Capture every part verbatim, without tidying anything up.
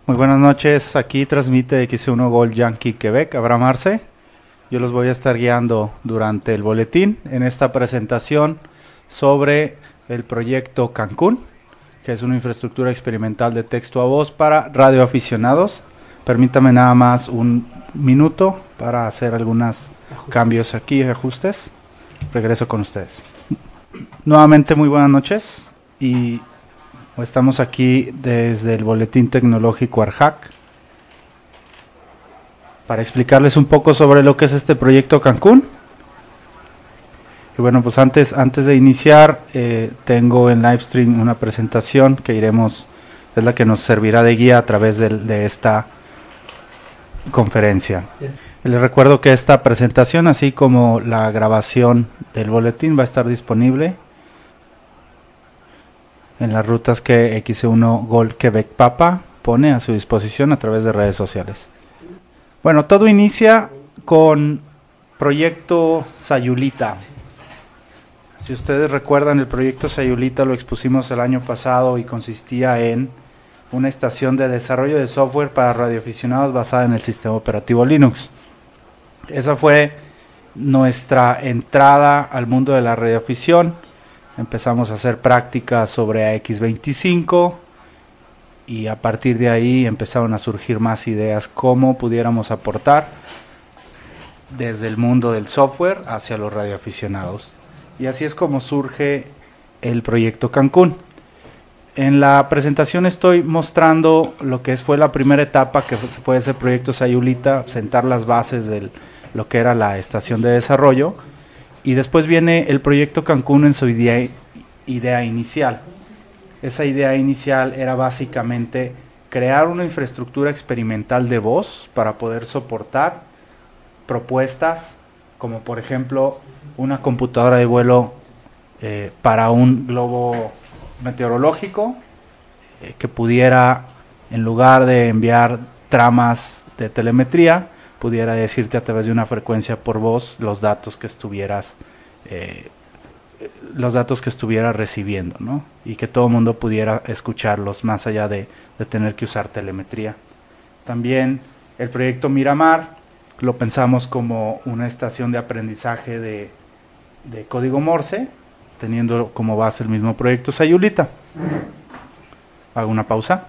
Muy buenas noches, aquí transmite X uno Gold Yankee Quebec, Abraham Arce. Yo los voy a estar guiando durante el boletín en esta presentación sobre el proyecto Cancún, que es una infraestructura experimental de texto a voz para radioaficionados. Permítame nada más un minuto para hacer algunos cambios aquí, ajustes. Regreso con ustedes. Nuevamente muy buenas noches y estamos aquí desde el Boletín Tecnológico ARHAC para explicarles un poco sobre lo que es este proyecto Cancún. Y bueno, pues antes, antes de iniciar, eh, tengo en Livestream una presentación que iremos, es la que nos servirá de guía a través de, de esta conferencia. Bien. Les recuerdo que esta presentación, así como la grabación del boletín, va a estar disponible en las rutas que X uno Gold Quebec Papa pone a su disposición a través de redes sociales. Bueno, todo inicia con Proyecto Sayulita. Si ustedes recuerdan, el Proyecto Sayulita lo expusimos el año pasado y consistía en una estación de desarrollo de software para radioaficionados basada en el sistema operativo Linux. Esa fue nuestra entrada al mundo de la radioafición. Empezamos a hacer prácticas sobre A X veinticinco y a partir de ahí empezaron a surgir más ideas cómo pudiéramos aportar desde el mundo del software hacia los radioaficionados. Y así es como surge el proyecto Cancún. En la presentación estoy mostrando lo que fue la primera etapa, que fue ese proyecto Sayulita, sentar las bases de lo que era la estación de desarrollo. Y después viene el proyecto Cancún en su idea, idea inicial. Esa idea inicial era básicamente crear una infraestructura experimental de voz para poder soportar propuestas como por ejemplo una computadora de vuelo eh, para un globo meteorológico eh, que pudiera, en lugar de enviar tramas de telemetría, pudiera decirte a través de una frecuencia por voz los datos que estuvieras eh, los datos que estuviera recibiendo, ¿no? Y que todo el mundo pudiera escucharlos más allá de, de tener que usar telemetría. También el proyecto Miramar lo pensamos como una estación de aprendizaje de, de código Morse, teniendo como base el mismo proyecto Sayulita. Hago una pausa.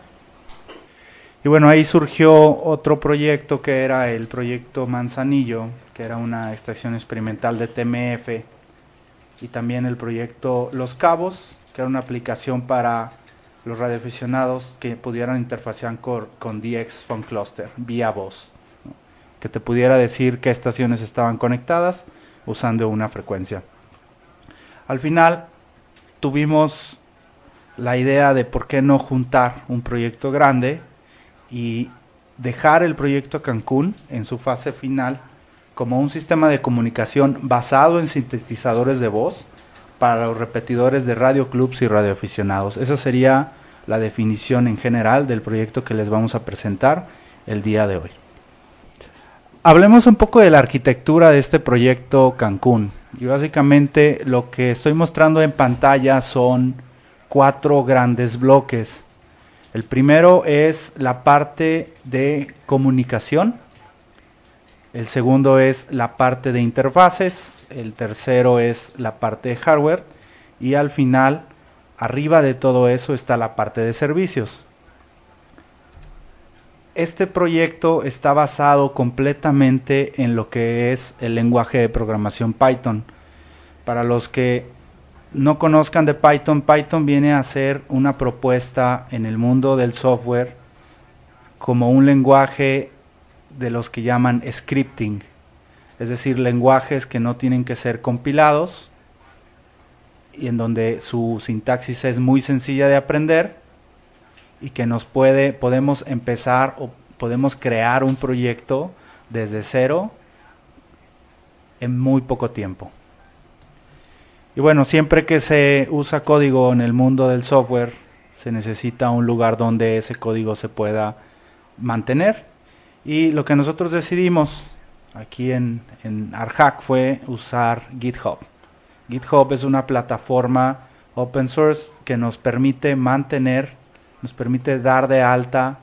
Y bueno, ahí surgió otro proyecto que era el proyecto Manzanillo, que era una estación experimental de T M F, y también el proyecto Los Cabos, que era una aplicación para los radioaficionados que pudieran interfacear con, con D X Phone Cluster vía voz, ¿no? Que te pudiera decir qué estaciones estaban conectadas usando una frecuencia. Al final tuvimos la idea de por qué no juntar un proyecto grande y dejar el proyecto Cancún en su fase final como un sistema de comunicación basado en sintetizadores de voz para los repetidores de radioclubs y radioaficionados. Esa sería la definición en general del proyecto que les vamos a presentar el día de hoy. Hablemos un poco de la arquitectura de este proyecto Cancún. Y básicamente lo que estoy mostrando en pantalla son cuatro grandes bloques. El primero es la parte de comunicación. El segundo es la parte de interfaces, el tercero es la parte de hardware y al final, arriba de todo eso está la parte de servicios. Este proyecto está basado completamente en lo que es el lenguaje de programación Python. Para los que no conozcan de Python, Python viene a ser una propuesta en el mundo del software como un lenguaje de los que llaman scripting, es decir, lenguajes que no tienen que ser compilados y en donde su sintaxis es muy sencilla de aprender y que nos puede, podemos empezar o podemos crear un proyecto desde cero en muy poco tiempo. Y bueno, siempre que se usa código en el mundo del software, se necesita un lugar donde ese código se pueda mantener. Y lo que nosotros decidimos aquí en, en ARHAC fue usar GitHub. GitHub es una plataforma open source que nos permite mantener, nos permite dar de alta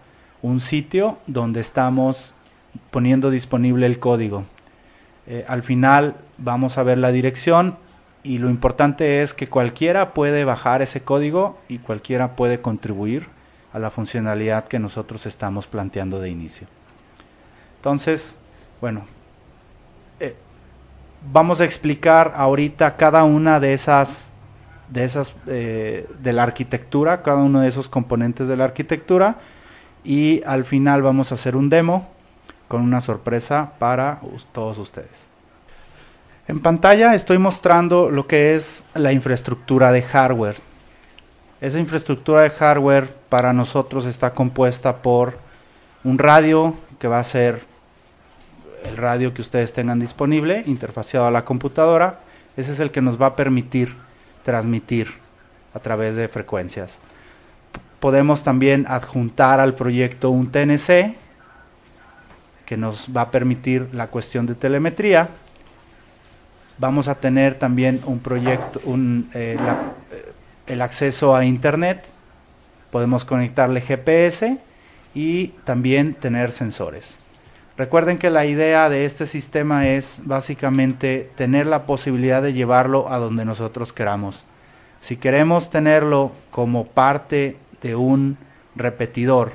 un sitio donde estamos poniendo disponible el código. Eh, al final vamos a ver la dirección y lo importante es que cualquiera puede bajar ese código y cualquiera puede contribuir a la funcionalidad que nosotros estamos planteando de inicio. Entonces, bueno, eh, vamos a explicar ahorita cada una de esas, de esas, eh, de la arquitectura, cada uno de esos componentes de la arquitectura, y al final vamos a hacer un demo con una sorpresa para todos ustedes. En pantalla estoy mostrando lo que es la infraestructura de hardware. Esa infraestructura de hardware para nosotros está compuesta por un radio que va a ser el radio que ustedes tengan disponible, interfaceado a la computadora. Ese es el que nos va a permitir transmitir a través de frecuencias. Podemos también adjuntar al proyecto un T N C que nos va a permitir la cuestión de telemetría. Vamos a tener también un proyecto, un, eh, la, el acceso a internet. Podemos conectarle G P S y también tener sensores. Recuerden que la idea de este sistema es básicamente tener la posibilidad de llevarlo a donde nosotros queramos. Si queremos tenerlo como parte de un repetidor,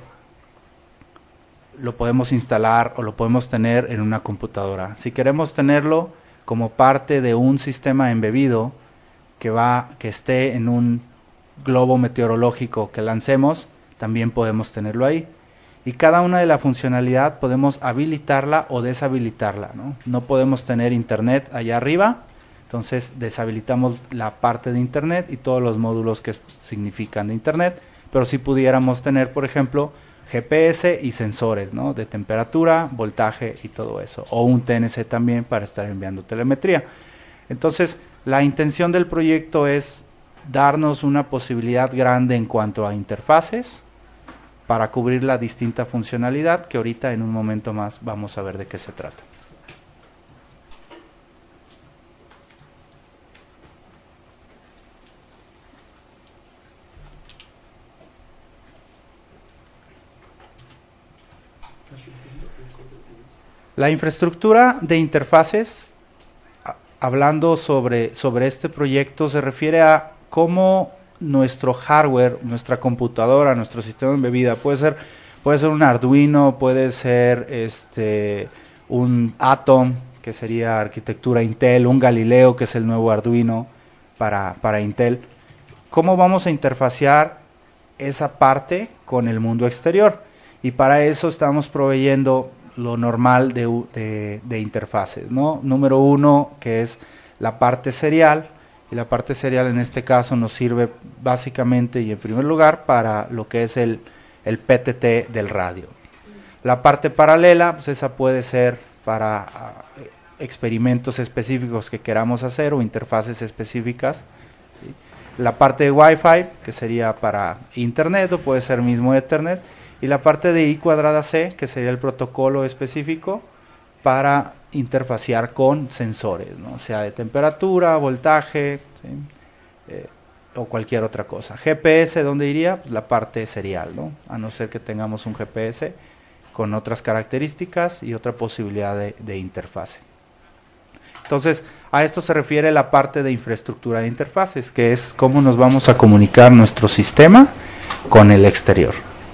lo podemos instalar o lo podemos tener en una computadora. Si queremos tenerlo como parte de un sistema embebido que va, que esté en un globo meteorológico que lancemos, también podemos tenerlo ahí. Y cada una de la funcionalidad podemos habilitarla o deshabilitarla, ¿no? No podemos tener internet allá arriba, entonces deshabilitamos la parte de internet y todos los módulos que significan de internet, pero si pudiéramos tener, por ejemplo, G P S y sensores, ¿no? De temperatura, voltaje y todo eso, o un T N C también para estar enviando telemetría. Entonces, la intención del proyecto es darnos una posibilidad grande en cuanto a interfaces para cubrir la distinta funcionalidad que ahorita en un momento más vamos a ver de qué se trata. La infraestructura de interfaces, hablando sobre, sobre este proyecto, se refiere a cómo nuestro hardware, nuestra computadora, nuestro sistema embebida, puede ser, puede ser un Arduino, puede ser este, un Atom, que sería arquitectura Intel, un Galileo, que es el nuevo Arduino para, para Intel. ¿Cómo vamos a interfacear esa parte con el mundo exterior? Y para eso estamos proveyendo lo normal de, de, de interfaces, ¿no? Número uno, que es la parte serial, y la parte serial en este caso nos sirve básicamente y en primer lugar para lo que es el, el P T T del radio. La parte paralela, pues esa puede ser para uh, experimentos específicos que queramos hacer o interfaces específicas, ¿sí? La parte de Wi-Fi, que sería para internet o puede ser mismo Ethernet, y la parte de I cuadrada C, que sería el protocolo específico para interfacear con sensores, ¿no? Sea de temperatura, voltaje, ¿sí? eh, o cualquier otra cosa. G P S, ¿dónde iría? Pues la parte serial, ¿no? A no ser que tengamos un G P S con otras características y otra posibilidad de, de interfase. Entonces, a esto se refiere la parte de infraestructura de interfaces, que es cómo nos vamos a comunicar nuestro sistema con el exterior.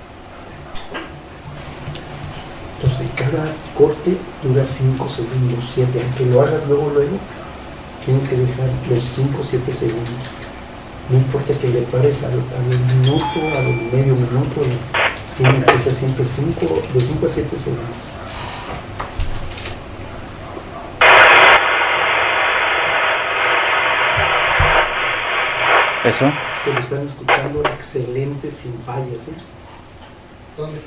Entonces, cada corte dura cinco segundos, siete. Aunque lo hagas luego, luego, tienes que dejar los cinco, siete segundos. No importa que le pares al, al minuto, al medio minuto, tienes que ser siempre cinco, de cinco a siete segundos. Eso. Que lo están escuchando excelente, sin fallas, ¿eh? ¿Dónde?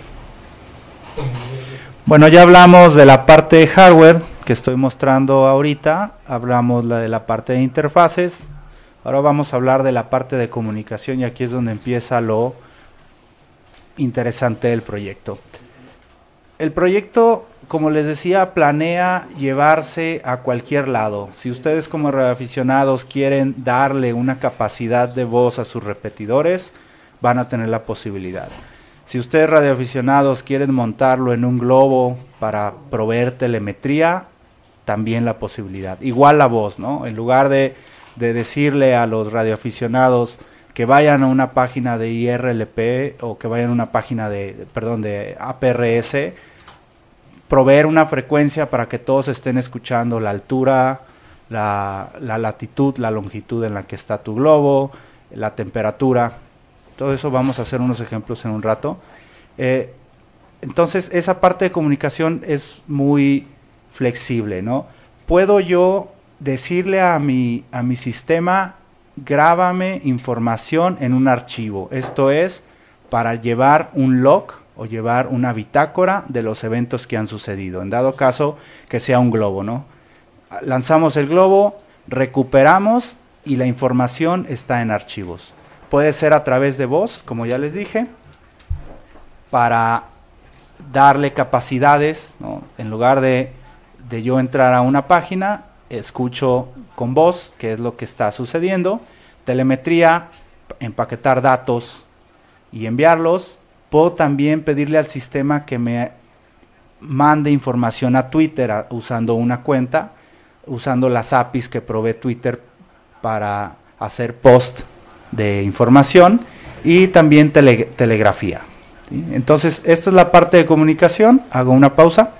Bueno, ya hablamos de la parte de hardware que estoy mostrando ahorita, hablamos la de la parte de interfaces, ahora vamos a hablar de la parte de comunicación y aquí es donde empieza lo interesante del proyecto. El proyecto, como les decía, planea llevarse a cualquier lado. Si ustedes como radioaficionados quieren darle una capacidad de voz a sus repetidores, van a tener la posibilidad. Si ustedes radioaficionados quieren montarlo en un globo para proveer telemetría, también la posibilidad. Igual la voz, ¿no? En lugar de, de decirle a los radioaficionados que vayan a una página de I R L P o que vayan a una página de, perdón, de A P R S, proveer una frecuencia para que todos estén escuchando la altura, la, la latitud, la longitud en la que está tu globo, la temperatura. Todo eso vamos a hacer unos ejemplos en un rato. Eh, entonces, esa parte de comunicación es muy flexible, ¿no? Puedo yo decirle a mi, a mi sistema, grábame información en un archivo. Esto es para llevar un log o llevar una bitácora de los eventos que han sucedido, en dado caso que sea un globo, ¿no? Lanzamos el globo, recuperamos y la información está en archivos. Puede ser a través de voz, como ya les dije, para darle capacidades, ¿no? En lugar de, de yo entrar a una página, escucho con voz qué es lo que está sucediendo, telemetría, empaquetar datos y enviarlos. Puedo también pedirle al sistema que me mande información a Twitter a, usando una cuenta, usando las A P Is que provee Twitter para hacer post de información y también tele, telegrafía. ¿Sí? Entonces, esta es la parte de comunicación. Hago una pausa.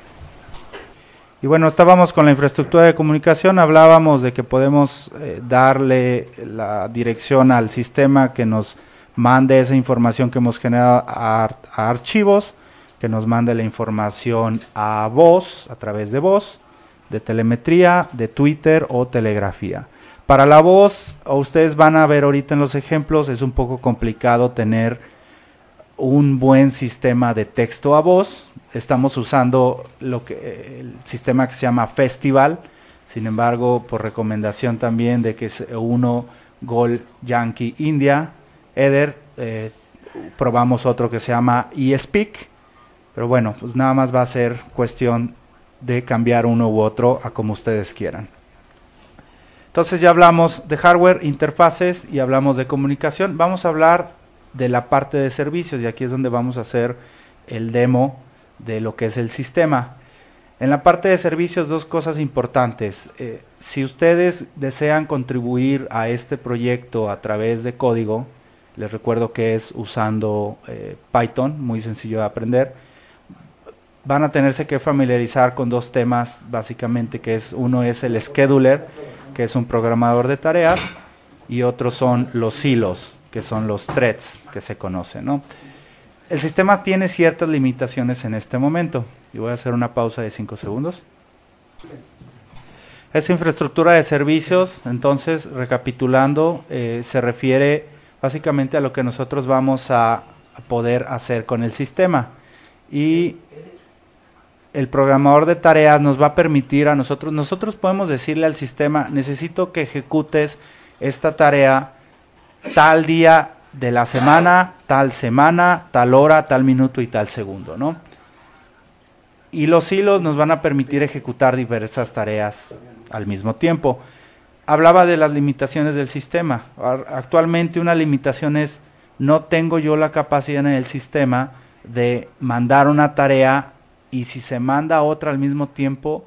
Y bueno, estábamos con la infraestructura de comunicación, hablábamos de que podemos eh, darle la dirección al sistema que nos mande esa información que hemos generado a, a archivos, que nos mande la información a voz, a través de voz, de telemetría, de Twitter o telegrafía. Para la voz, ustedes van a ver ahorita en los ejemplos, es un poco complicado tener un buen sistema de texto a voz. Estamos usando lo que el sistema que se llama Festival, sin embargo, por recomendación también de que es uno Gol Yankee India, Eder, eh, probamos otro que se llama eSpeak, pero bueno, pues nada más va a ser cuestión de cambiar uno u otro a como ustedes quieran. Entonces ya hablamos de hardware, interfaces y hablamos de comunicación. Vamos a hablar de la parte de servicios y aquí es donde vamos a hacer el demo de lo que es el sistema. En la parte de servicios, dos cosas importantes. Eh, si ustedes desean contribuir a este proyecto a través de código, les recuerdo que es usando eh, Python, muy sencillo de aprender. Van a tenerse que familiarizar con dos temas básicamente, que es uno es el scheduler, que es un programador de tareas, y otros son los silos, que son los threads que se conocen, ¿no? El sistema tiene ciertas limitaciones en este momento. Y voy a hacer una pausa de cinco segundos. Esa infraestructura de servicios, entonces, recapitulando, eh, se refiere básicamente a lo que nosotros vamos a, a poder hacer con el sistema. Y el programador de tareas nos va a permitir a nosotros, nosotros podemos decirle al sistema, necesito que ejecutes esta tarea tal día de la semana, tal semana, tal hora, tal minuto y tal segundo, ¿no? Y los hilos nos van a permitir ejecutar diversas tareas al mismo tiempo. Hablaba de las limitaciones del sistema. Actualmente una limitación es, no tengo yo la capacidad en el sistema de mandar una tarea y si se manda otra al mismo tiempo,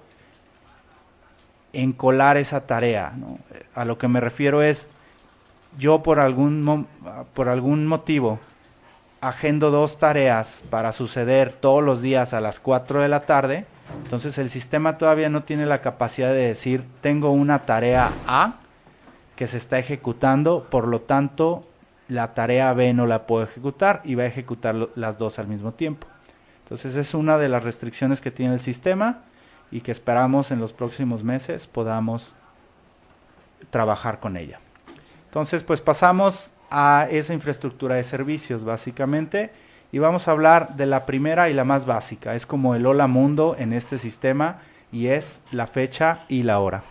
encolar esa tarea, ¿no? A lo que me refiero es, yo por algún, por algún motivo agendo dos tareas para suceder todos los días a las cuatro de la tarde, entonces el sistema todavía no tiene la capacidad de decir, tengo una tarea A que se está ejecutando, por lo tanto la tarea B no la puedo ejecutar y va a ejecutar las dos al mismo tiempo. Entonces es una de las restricciones que tiene el sistema y que esperamos en los próximos meses podamos trabajar con ella. Entonces, pues pasamos a esa infraestructura de servicios, básicamente, y vamos a hablar de la primera y la más básica. Es como el hola mundo en este sistema, y es la fecha y la hora.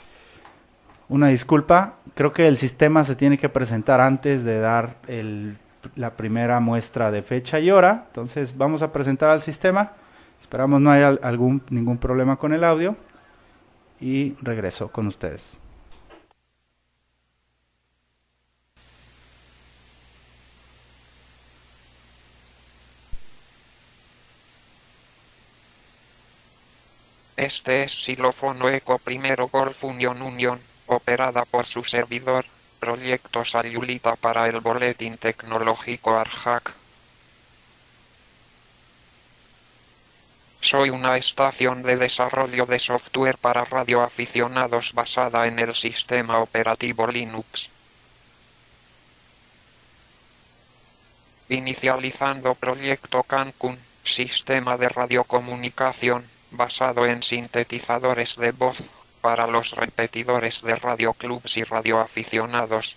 Una disculpa, creo que el sistema se tiene que presentar antes de dar el la primera muestra de fecha y hora. Entonces vamos a presentar al sistema. Esperamos no haya algún, ningún problema con el audio. Y regreso con ustedes. Este es xilófono Eco Primero Golf Union Union, operada por su servidor, Proyecto Sayulita para el Boletín Tecnológico ARHAC. Soy una estación de desarrollo de software para radioaficionados basada en el sistema operativo Linux. Inicializando proyecto Cancún, sistema de radiocomunicación, basado en sintetizadores de voz, para los repetidores de radioclubs y radioaficionados.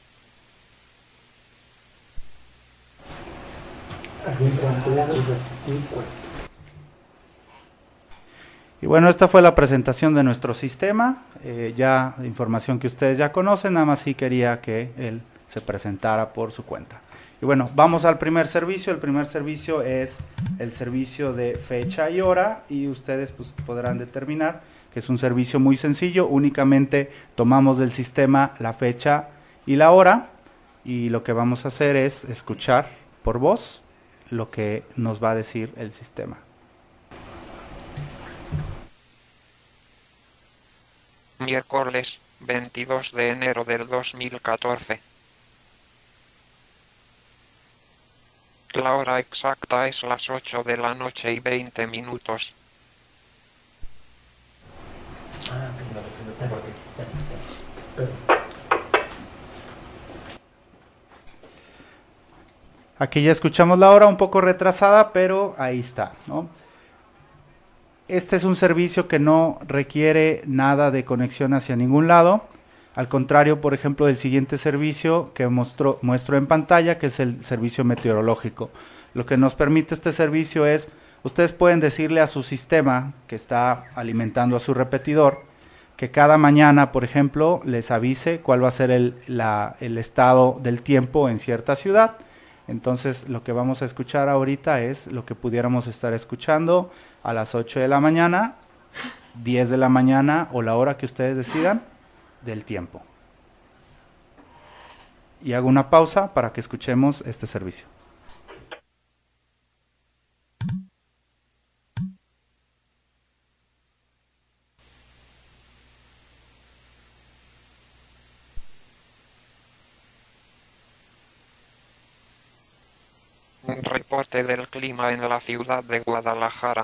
Y bueno, esta fue la presentación de nuestro sistema, eh, ya información que ustedes ya conocen, nada más sí quería que él se presentara por su cuenta. Y bueno, vamos al primer servicio. El primer servicio es el servicio de fecha y hora, y ustedes pues, podrán determinar que es un servicio muy sencillo. Únicamente tomamos del sistema la fecha y la hora, y lo que vamos a hacer es escuchar por voz lo que nos va a decir el sistema. Miércoles, veintidós de enero del dos mil catorce. La hora exacta es las ocho de la noche y veinte minutos. Aquí ya escuchamos la hora un poco retrasada, pero ahí está, ¿no? Este es un servicio que no requiere nada de conexión hacia ningún lado. Al contrario, por ejemplo, del siguiente servicio que muestro, muestro en pantalla, que es el servicio meteorológico. Lo que nos permite este servicio es, ustedes pueden decirle a su sistema que está alimentando a su repetidor, que cada mañana, por ejemplo, les avise cuál va a ser el, la, el estado del tiempo en cierta ciudad. Entonces, lo que vamos a escuchar ahorita es lo que pudiéramos estar escuchando a las ocho de la mañana, diez de la mañana o la hora que ustedes decidan del tiempo. Y hago una pausa para que escuchemos este servicio. Un reporte del clima en la ciudad de Guadalajara.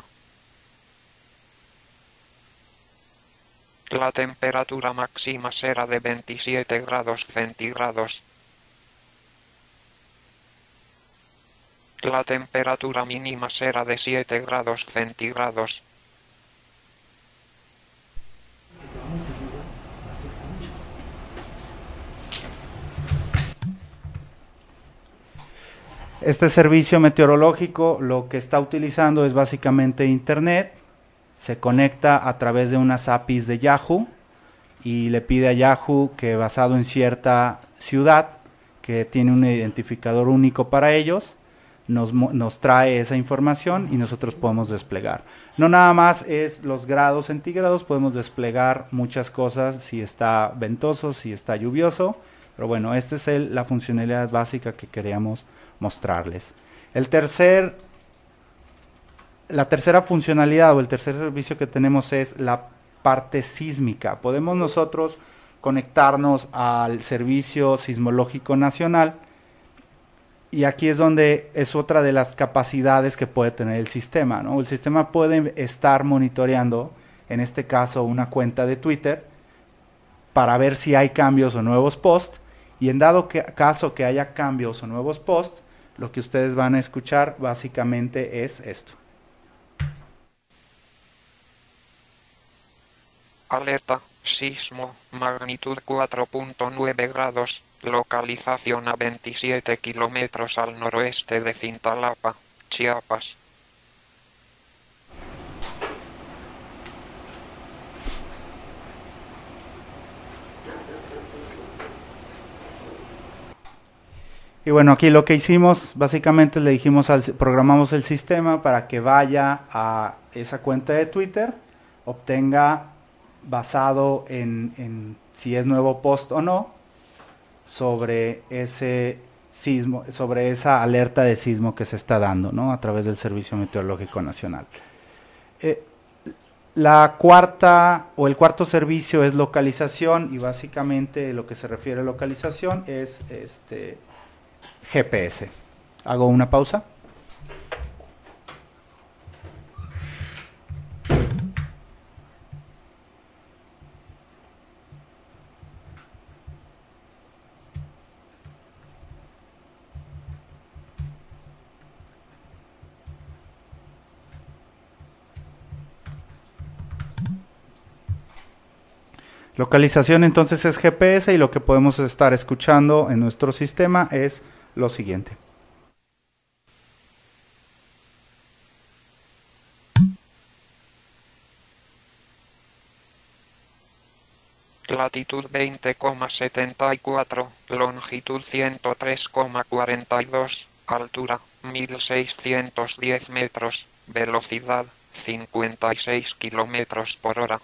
La temperatura máxima será de veintisiete grados centígrados. La temperatura mínima será de siete grados centígrados. Este servicio meteorológico lo que está utilizando es básicamente internet. Se conecta a través de unas A P Is de Yahoo y le pide a Yahoo que, basado en cierta ciudad que tiene un identificador único para ellos, nos, nos trae esa información y nosotros podemos desplegar. No nada más es los grados centígrados, podemos desplegar muchas cosas, si está ventoso, si está lluvioso, pero bueno, esta es el, la funcionalidad básica que queríamos mostrarles. El tercer, la tercera funcionalidad o el tercer servicio que tenemos es la parte sísmica. Podemos nosotros conectarnos al Servicio Sismológico Nacional, y aquí es donde es otra de las capacidades que puede tener el sistema, ¿no? El sistema puede estar monitoreando, en este caso, una cuenta de Twitter para ver si hay cambios o nuevos posts, y en dado que, caso que haya cambios o nuevos posts, lo que ustedes van a escuchar básicamente es esto. Alerta, sismo, magnitud cuatro punto nueve grados, localización a veintisiete kilómetros al noroeste de Cintalapa, Chiapas. Y bueno, aquí lo que hicimos, básicamente le dijimos, al, programamos el sistema para que vaya a esa cuenta de Twitter, obtenga, basado en, en si es nuevo post o no, sobre ese sismo, sobre esa alerta de sismo que se está dando, ¿no? A través del Servicio Meteorológico Nacional. Eh, la cuarta o el cuarto servicio es localización, y básicamente lo que se refiere a localización es este G P S. Hago una pausa. Localización entonces es G P S, y lo que podemos estar escuchando en nuestro sistema es lo siguiente. Latitud veinte coma setenta y cuatro, longitud ciento tres coma cuarenta y dos, altura mil seiscientos diez metros, velocidad cincuenta y seis kilómetros por hora.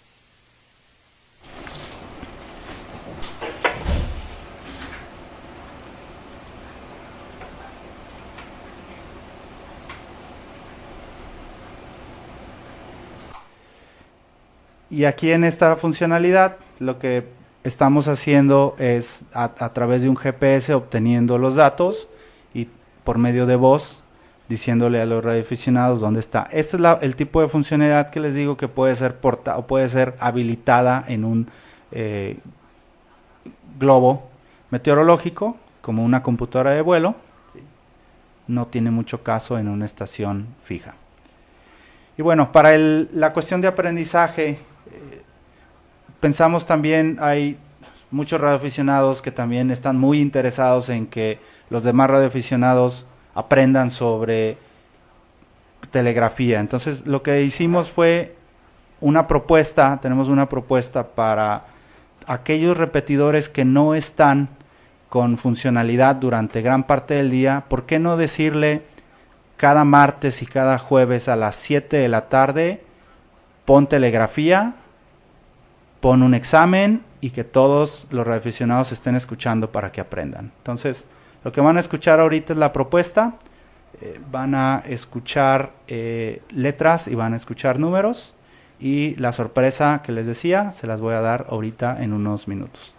Y aquí en esta funcionalidad lo que estamos haciendo es a, a través de un G P S obteniendo los datos y por medio de voz diciéndole a los radioaficionados dónde está. Este es la, el tipo de funcionalidad que les digo que puede ser porta, o puede ser habilitada en un eh, globo meteorológico, como una computadora de vuelo. No tiene mucho caso en una estación fija. Y bueno, para el, la cuestión de aprendizaje, eh, pensamos también, hay muchos radioaficionados que también están muy interesados en que los demás radioaficionados aprendan sobre telegrafía. Entonces lo que hicimos fue una propuesta, tenemos una propuesta para aquellos repetidores que no están con funcionalidad durante gran parte del día. ¿Por qué no decirle cada martes y cada jueves a las siete de la tarde, pon telegrafía, pon un examen y que todos los radioaficionados estén escuchando para que aprendan? Entonces, lo que van a escuchar ahorita es la propuesta. Eh, van a escuchar eh, letras y van a escuchar números. Y la sorpresa que les decía, se las voy a dar ahorita en unos minutos.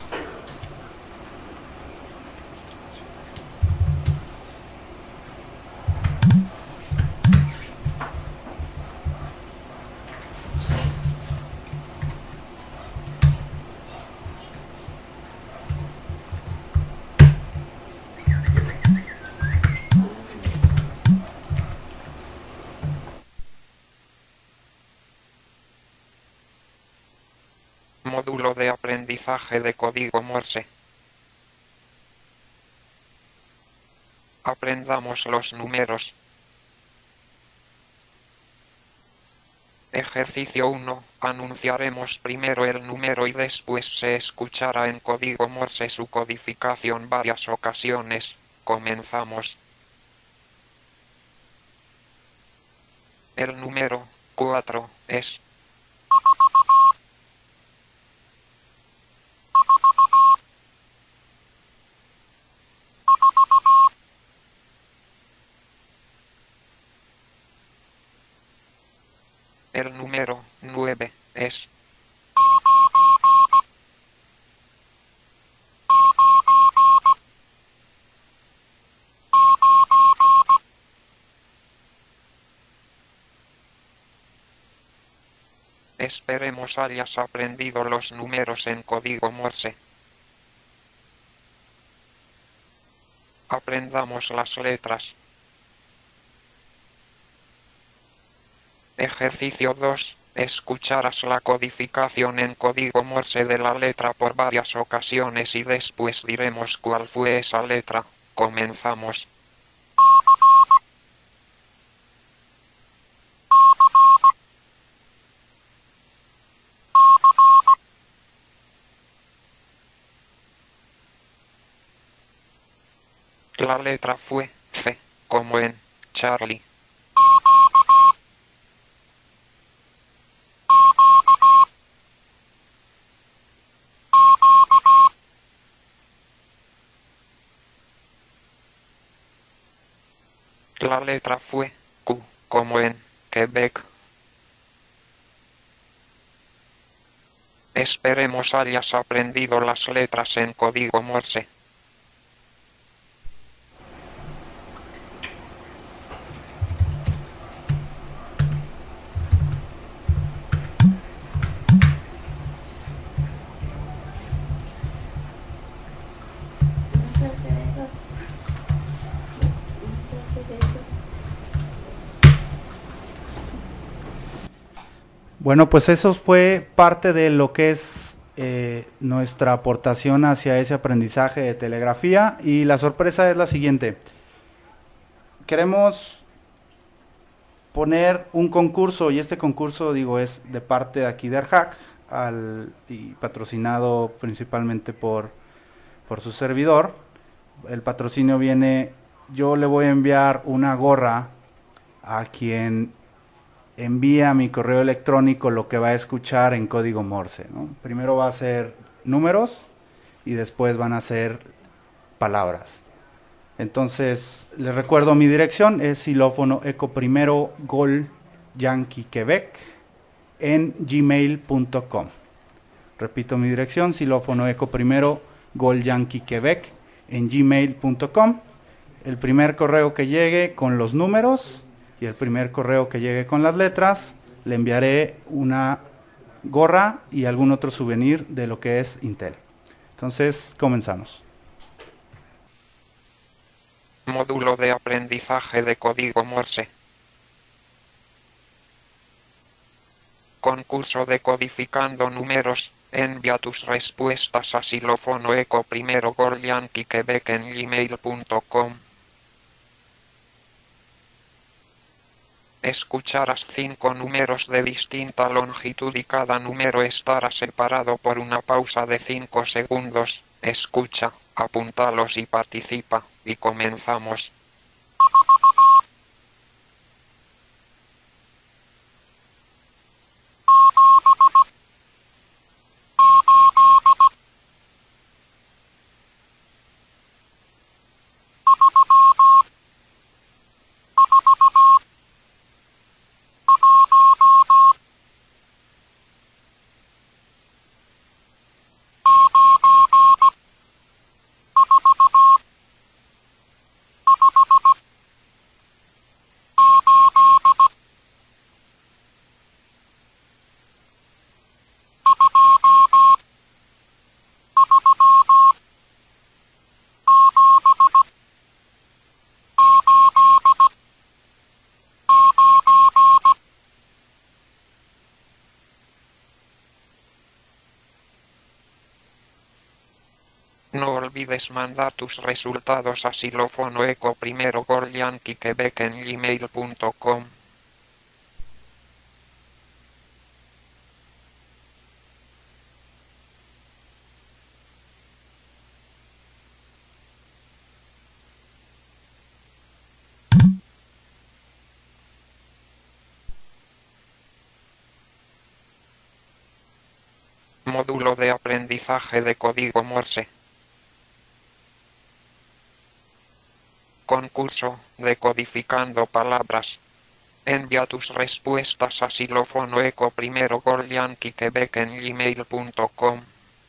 Módulo de aprendizaje de código Morse. Aprendamos los números. Ejercicio uno. Anunciaremos primero el número y después se escuchará en código Morse su codificación varias ocasiones. Comenzamos. El número cuatro es el número nueve es Esperemos hayas aprendido los números en código Morse. Aprendamos las letras. Ejercicio dos. Escucharás la codificación en código Morse de la letra por varias ocasiones y después diremos cuál fue esa letra. Comenzamos. La letra fue C, como en Charlie. La letra fue Q, como en Quebec. Esperemos hayas aprendido las letras en código Morse. Bueno, pues eso fue parte de lo que es eh, nuestra aportación hacia ese aprendizaje de telegrafía, y la sorpresa es la siguiente. Queremos poner un concurso, y este concurso, digo, es de parte de aquí de ARHAC, al, y patrocinado principalmente por, por su servidor. El patrocinio viene, yo le voy a enviar una gorra a quien envía a mi correo electrónico lo que va a escuchar en código Morse, ¿no? Primero va a ser números y después van a ser palabras. Entonces, les recuerdo mi dirección, es xilófono eco primero gol yankee quebec en gmail punto com. Repito mi dirección, xilófono eco primero gol yankee quebec en gmail punto com. El primer correo que llegue con los números y el primer correo que llegue con las letras, le enviaré una gorra y algún otro souvenir de lo que es Intel. Entonces, comenzamos. Módulo de aprendizaje de código Morse. Concurso de codificando números. Envía tus respuestas a xilófono eco primero gol yankee quebec en gmail punto com. Escucharás cinco números de distinta longitud y cada número estará separado por una pausa de cinco segundos. Escucha, apúntalos y participa, y comenzamos. No olvides mandar tus resultados a xilófono eco primero gol yankee quebec en gmail punto com. Módulo de aprendizaje de código Morse. Concurso de codificando palabras. Envía tus respuestas a xilófono eco primero gol yankee quebec en gmail punto com.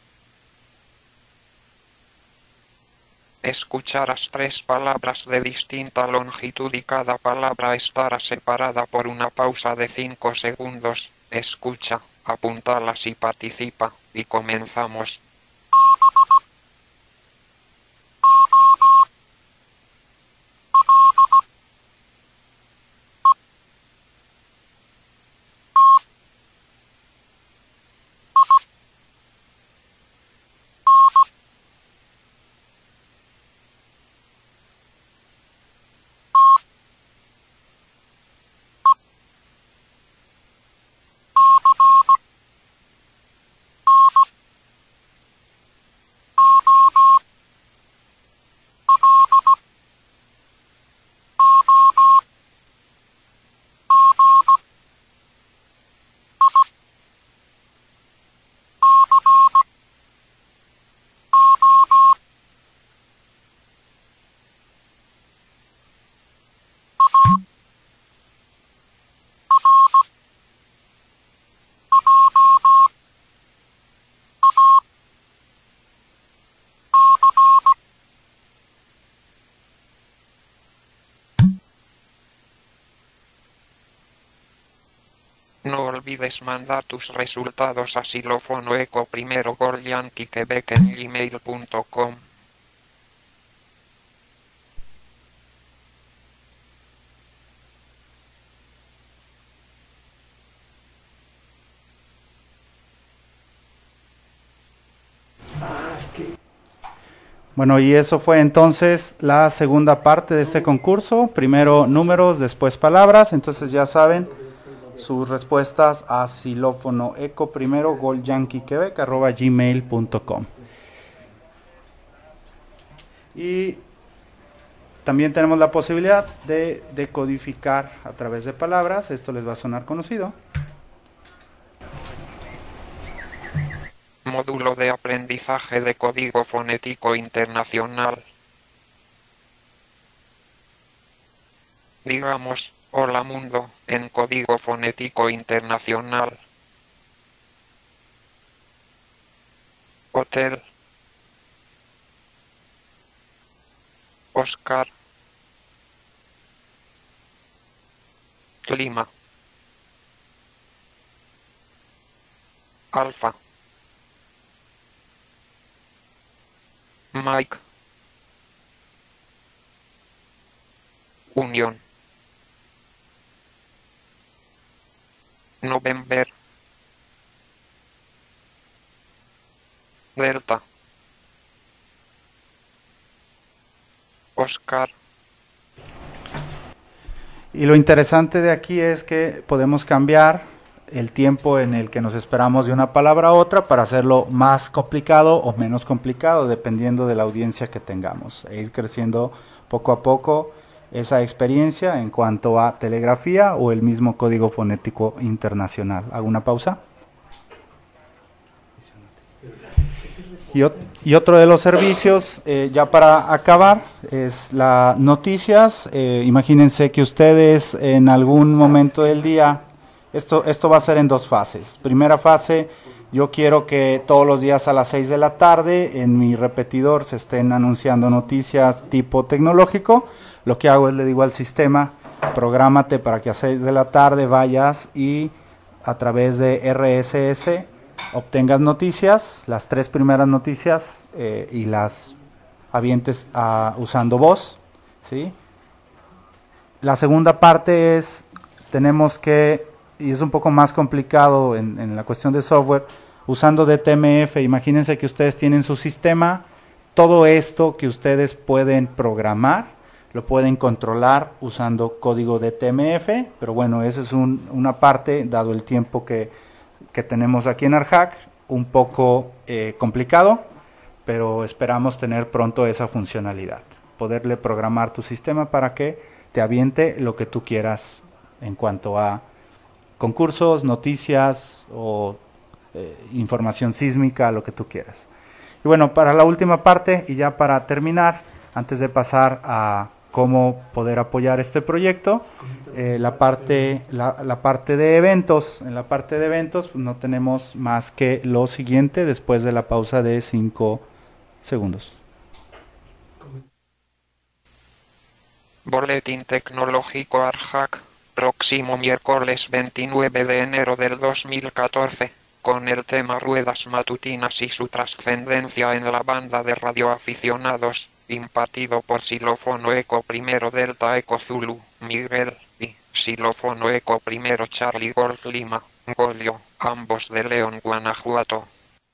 Escucharás tres palabras de distinta longitud y cada palabra estará separada por una pausa de cinco segundos. Escucha, apúntalas y participa, y comenzamos. No olvides mandar tus resultados a xilófono eco primero gol yankee quebec en gmail punto com. Ah, es que Bueno, y eso fue entonces la segunda parte de este concurso. Primero números, después palabras. Entonces ya saben sus respuestas a xilófono eco primero gol yankee quebec arroba gmail punto com. Y también tenemos la posibilidad de decodificar a través de palabras. Esto les va a sonar conocido. Módulo de aprendizaje de código fonético internacional. Digamos, hola mundo, en código fonético internacional. Hotel. Oscar. Clima. Alfa. Mike. Unión. November. Delta. Oscar. Y lo interesante de aquí es que podemos cambiar el tiempo en el que nos esperamos de una palabra a otra para hacerlo más complicado o menos complicado, dependiendo de la audiencia que tengamos, e ir creciendo poco a poco esa experiencia en cuanto a telegrafía o el mismo código fonético internacional. ¿Hago una pausa? Y, ot- y otro de los servicios, eh, ya para acabar, es las noticias. Eh, imagínense que ustedes en algún momento del día, esto, esto va a ser en dos fases. Primera fase, yo quiero que todos los días a las seis de la tarde en mi repetidor se estén anunciando noticias tipo tecnológico. Lo que hago es le digo al sistema, prográmate para que a seis de la tarde vayas y a través de R S S obtengas noticias, las tres primeras noticias, eh, y las avientes a, usando voz, ¿sí? La segunda parte es, tenemos que, y es un poco más complicado en, en la cuestión de software, usando D T M F. Imagínense que ustedes tienen su sistema, todo esto que ustedes pueden programar, lo pueden controlar usando código D T M F, pero bueno, esa es un, una parte, dado el tiempo que, que tenemos aquí en ARHAC, un poco eh, complicado, pero esperamos tener pronto esa funcionalidad, poderle programar tu sistema para que te aviente lo que tú quieras en cuanto a concursos, noticias o eh, información sísmica, lo que tú quieras. Y bueno, para la última parte y ya para terminar, antes de pasar a cómo poder apoyar este proyecto, eh, la parte la, la parte de eventos. En la parte de eventos pues, no tenemos más que lo siguiente después de la pausa de cinco segundos. Boletín tecnológico ARHAC, próximo miércoles veintinueve de enero del dos mil catorce, con el tema Ruedas Matutinas y su trascendencia en la banda de radioaficionados, impartido por xilófono eco primero Delta Eco Zulu, Miguel, y xilófono eco primero Charlie Golf Lima, Golio, ambos de León, Guanajuato.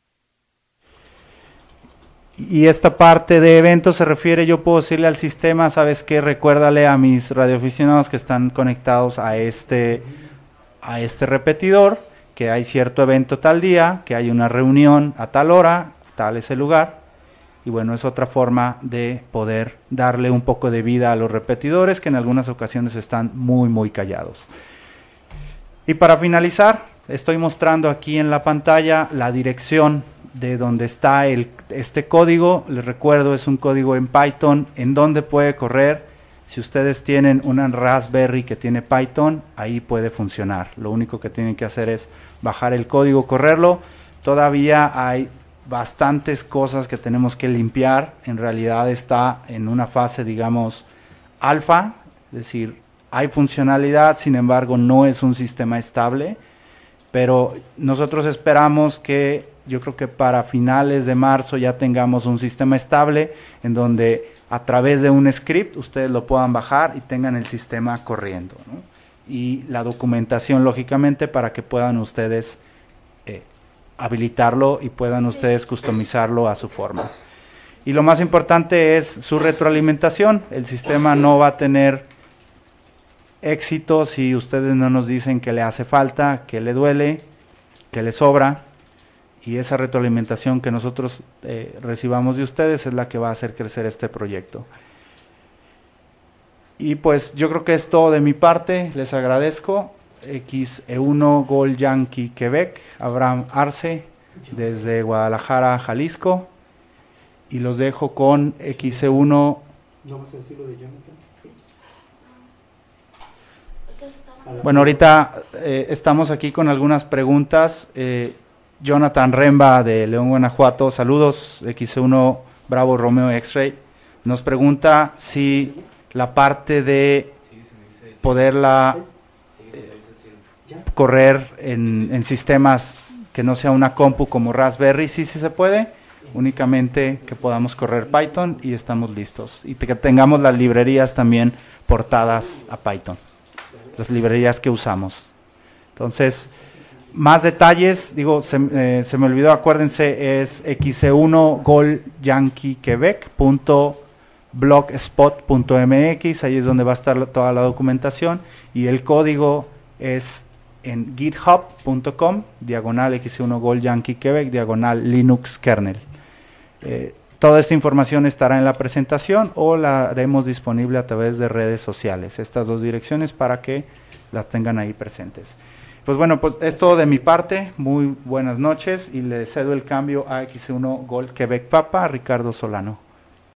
Y esta parte de eventos se refiere, yo puedo decirle al sistema, ¿sabes qué? Recuérdale a mis radioaficionados que están conectados a este, a este repetidor, que hay cierto evento tal día, que hay una reunión a tal hora, tal es el lugar. Y bueno, es otra forma de poder darle un poco de vida a los repetidores que en algunas ocasiones están muy muy callados. Y para finalizar, estoy mostrando aquí en la pantalla la dirección de donde está el, este código. Les recuerdo, es un código en Python en donde puede correr. Si ustedes tienen una Raspberry que tiene Python, ahí puede funcionar. Lo único que tienen que hacer es bajar el código, correrlo. Todavía hay bastantes cosas que tenemos que limpiar. En realidad está en una fase, digamos, alfa, es decir, hay funcionalidad, sin embargo no es un sistema estable. pero nosotros esperamos que, yo creo que para finales de marzo ya tengamos un sistema estable en donde a través de un script ustedes lo puedan bajar y tengan el sistema corriendo, ¿no? Y la documentación, lógicamente, para que puedan ustedes eh, habilitarlo y puedan ustedes customizarlo a su forma. Y lo más importante es su retroalimentación. El sistema no va a tener éxito si ustedes no nos dicen que le hace falta, que le duele, que le sobra. Y esa retroalimentación que nosotros eh, recibamos de ustedes es la que va a hacer crecer este proyecto. Y pues yo creo que es todo de mi parte. Les agradezco. X E uno Gol Yankee Quebec, Abraham Arce, desde Guadalajara, Jalisco. Y los dejo con X E uno. ¿No vas a decir lo de Jonathan? Bueno, ahorita eh, estamos aquí con algunas preguntas. Eh, Jonathan Remba de León, Guanajuato, saludos, X E uno Bravo Romeo X-Ray, nos pregunta si la parte de poderla eh, correr en, en sistemas que no sea una compu como Raspberry, sí, sí se puede, únicamente que podamos correr Python y estamos listos. Y que tengamos las librerías también portadas a Python, las librerías que usamos. Entonces, más detalles, digo, se, eh, se me olvidó, acuérdense, es X E uno Gol Yankee Quebec punto blogspot punto m x, ahí es donde va a estar la, toda la documentación, y el código es en github punto com, diagonal X E uno Gol Yankee Quebec, diagonal Linux kernel. Eh, toda esta información estará en la presentación o la haremos disponible a través de redes sociales, estas dos direcciones para que las tengan ahí presentes. Pues bueno, pues es todo de mi parte, muy buenas noches y le cedo el cambio a X E uno Gol Quebec Papa, Ricardo Solano.